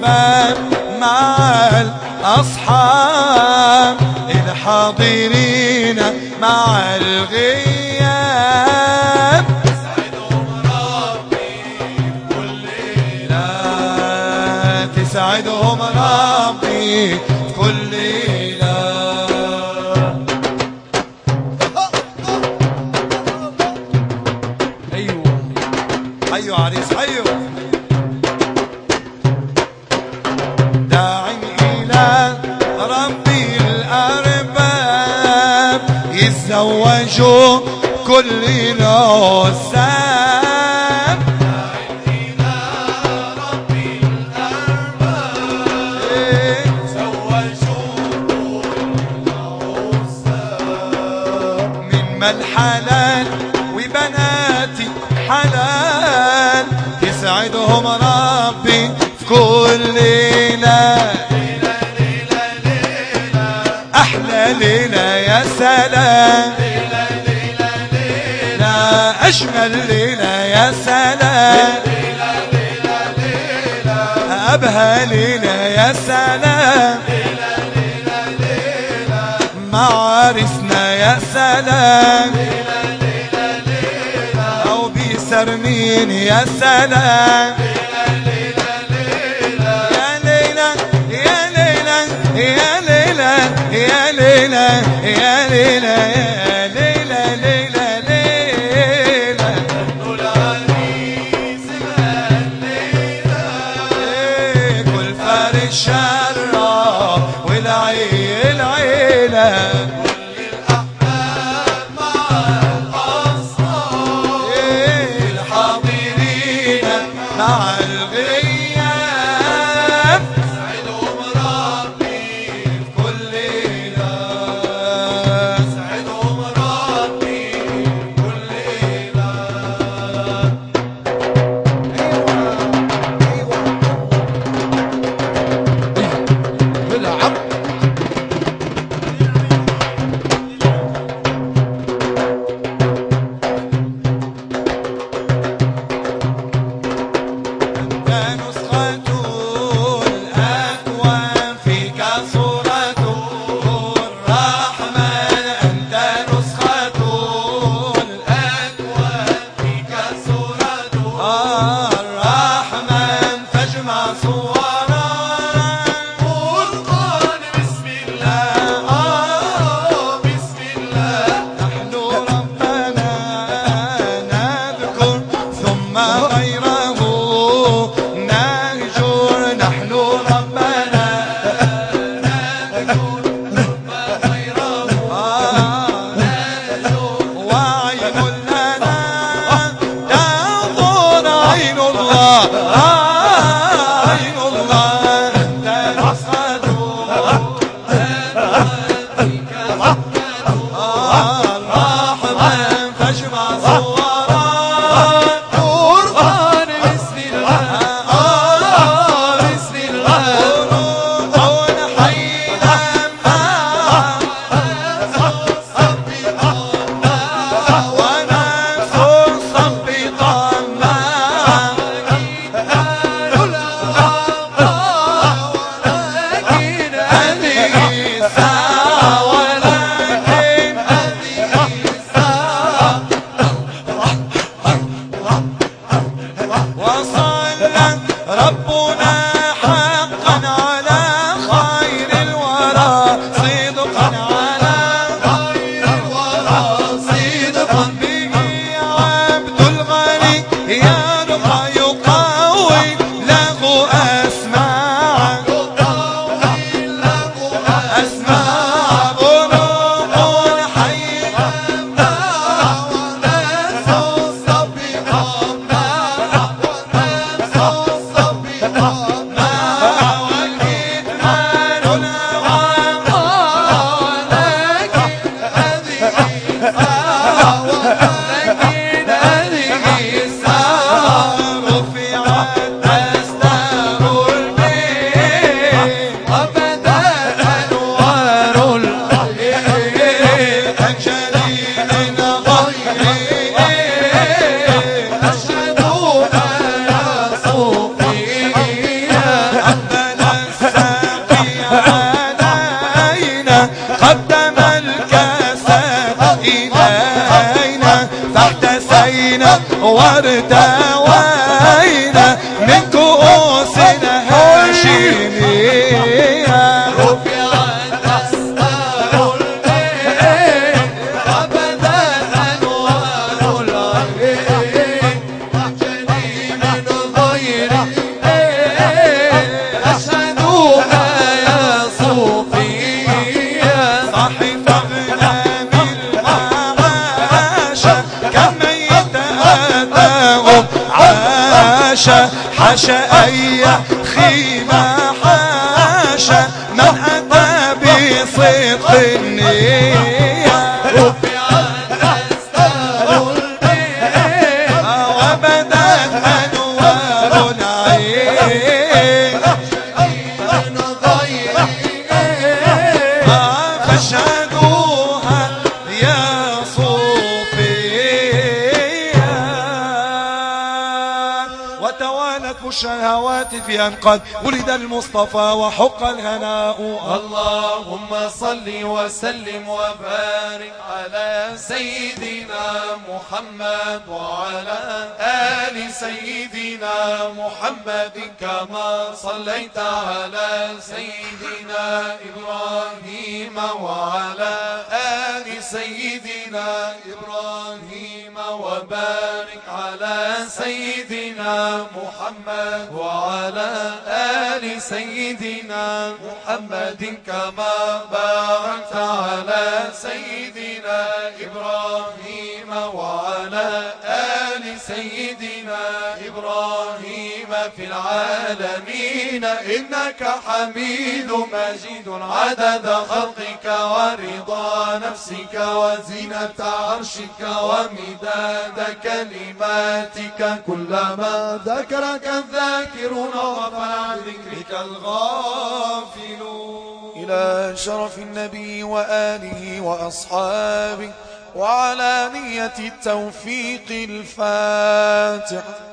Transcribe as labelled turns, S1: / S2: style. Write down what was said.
S1: الأحباب مع الأصحاب الحاضرين مع الغياب
S2: تسعدهم ربي كل ليلة
S1: تسعدهم ربي كل ليلة. أيوة حيو عريس حيو داع إلى ربي الأرباب يتزوجوا كل نساب
S2: إلى ربي الأرباب زوجوا كل العساب
S1: من الحلال وبناتي حلال يسعدهم ربي في كل ليلة
S2: ليلة ليلة ليلة
S1: أحلى ليلة يا سلام
S2: ليلة ليلة ليلة
S1: لا أجمل ليلة يا سلام
S2: ليلة ليلة ليلة
S1: أبهى ليلة يا سلام
S2: ليلة ليلة ليلة
S1: مع عرسنا يا سلام
S2: ليلة ليلة ليلة
S1: أو بيسرنين يا سلام
S2: ليلة ليلة
S1: يا ليلى يا ليلى يا ليلى يا ليلى يا ليلى يا ليلى ليلى ليلى
S2: العريس الليلة
S1: كل فارس شرة والعيلة
S2: كل الأحباب مع الأصحاب
S1: الحاضرين مع الغياب
S2: سعدهم ربي
S1: كل ليلة
S2: سعدهم ربي كل ليلة
S1: أنت نسخة الأكوان فيك صورة الرحمن أنت نسخة
S2: الأكوان فيك صورة
S1: الرحمن فاجمع صورا
S2: قرآن بسم الله بسم الله
S1: نحن ربنا نذكر ثم غيره نهجر نحن ربنا
S2: نذكر ثم غيره
S1: وعين لنا تنظر عين الله عين الله أنت نسخة الرحمن فاجمع صورا
S2: قرآن بسم الله بسم الله
S1: روح حينا ونفس صبطا هذه الساعة ولكن وصلى ربنا حقا على خير الورى صدقا على
S2: خير الورى صدقا
S1: به عبد الغني يرقى يقوي له أسماع أسماع بروق حي حاشا أي خيمة حاشا من أتى بصدق النية وبدت أنوار العين فاشهدوها يا صوفيا وتوالت الشهوات في أن قد ولد المصطفى وحق الهناء.
S2: اللهم صل وسلم وبارك على سيدنا محمد وعلى آل سيدنا محمد كما صليت على سيدنا إبراهيم وعلى آل سيدنا إبراهيم وبارك على سيدنا محمد وعلى آل سيدنا محمد كما باركت على سيدنا إبراهيم وعلى آل سيدنا إبراهيم في العالمين إنك حميد مجيد عدد خلقك ورضا نفسك وزينة عرشك ومداد كلماتك كلما ذكرك الذاكرون وغفل عن ذكرك الغافلون. إلى شرف النبي وآله وأصحابه وعلى نية التوفيق الفاتح.